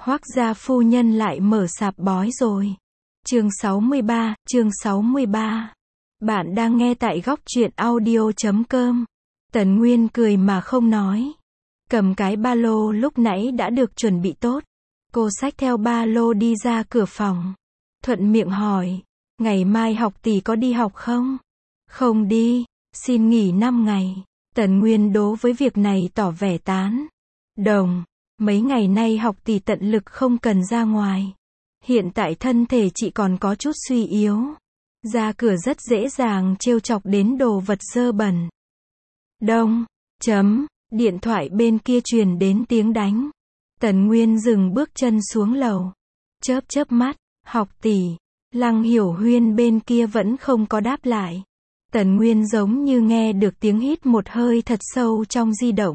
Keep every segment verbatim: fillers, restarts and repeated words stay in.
Hoác gia phu nhân lại mở sạp bói rồi. Chương sáu mươi ba, chương sáu mươi ba. Bạn đang nghe tại góc truyện audio chấm com. Tần Nguyên cười mà không nói. Cầm cái ba lô lúc nãy đã được chuẩn bị tốt. Cô xách theo ba lô đi ra cửa phòng. Thuận miệng hỏi, ngày mai học tỷ có đi học không? Không đi, xin nghỉ năm ngày. Tần Nguyên đố với việc này tỏ vẻ tán đồng. Mấy ngày nay học tỷ tận lực không cần ra ngoài. Hiện tại thân thể chị còn có chút suy yếu. Ra cửa rất dễ dàng trêu chọc đến đồ vật dơ bẩn. Đông, chấm, điện thoại bên kia truyền đến tiếng đánh. Tần Nguyên dừng bước chân xuống lầu. Chớp chớp mắt, học tỷ. Lăng Hiểu Huyên bên kia vẫn không có đáp lại. Tần Nguyên giống như nghe được tiếng hít một hơi thật sâu trong di động.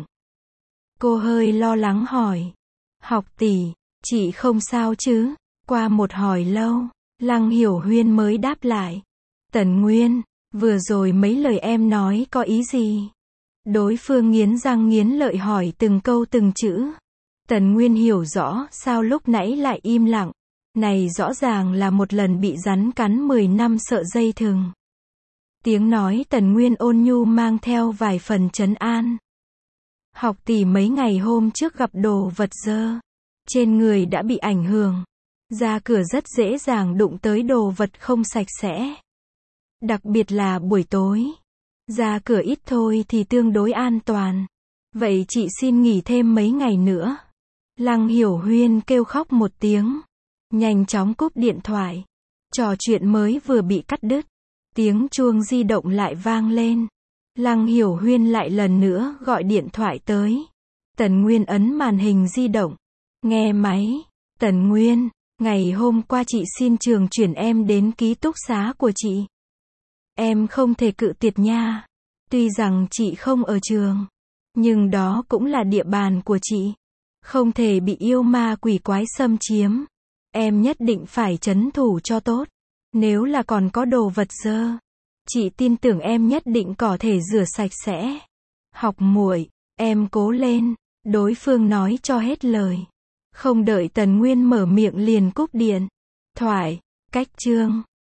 Cô hơi lo lắng hỏi. Học tỷ, chị không sao chứ? Qua một hồi lâu, Lăng Hiểu Huyên mới đáp lại. Tần Nguyên, vừa rồi mấy lời em nói có ý gì? Đối phương nghiến răng nghiến lợi hỏi từng câu từng chữ. Tần Nguyên hiểu rõ sao lúc nãy lại im lặng. Này rõ ràng là một lần bị rắn cắn mười năm sợ dây thừng. Tiếng nói Tần Nguyên ôn nhu mang theo vài phần trấn an. Học tỷ mấy ngày hôm trước gặp đồ vật dơ. Trên người đã bị ảnh hưởng. Ra cửa rất dễ dàng đụng tới đồ vật không sạch sẽ. Đặc biệt là buổi tối. Ra cửa ít thôi thì tương đối an toàn. Vậy chị xin nghỉ thêm mấy ngày nữa. Lăng Hiểu Huyên kêu khóc một tiếng. Nhanh chóng cúp điện thoại. Trò chuyện mới vừa bị cắt đứt. Tiếng chuông di động lại vang lên. Lăng Hiểu Huyên lại lần nữa gọi điện thoại tới. Tần Nguyên ấn màn hình di động. Nghe máy. Tần Nguyên, ngày hôm qua chị xin trường chuyển em đến ký túc xá của chị. Em không thể cự tuyệt nha. Tuy rằng chị không ở trường, nhưng đó cũng là địa bàn của chị. Không thể bị yêu ma quỷ quái xâm chiếm. Em nhất định phải trấn thủ cho tốt. Nếu là còn có đồ vật dơ, chị tin tưởng em nhất định có thể rửa sạch sẽ. Học muội, em cố lên. Đối phương nói cho hết lời. Không đợi Tần Nguyên mở miệng liền cúp điện thoại. Cách chương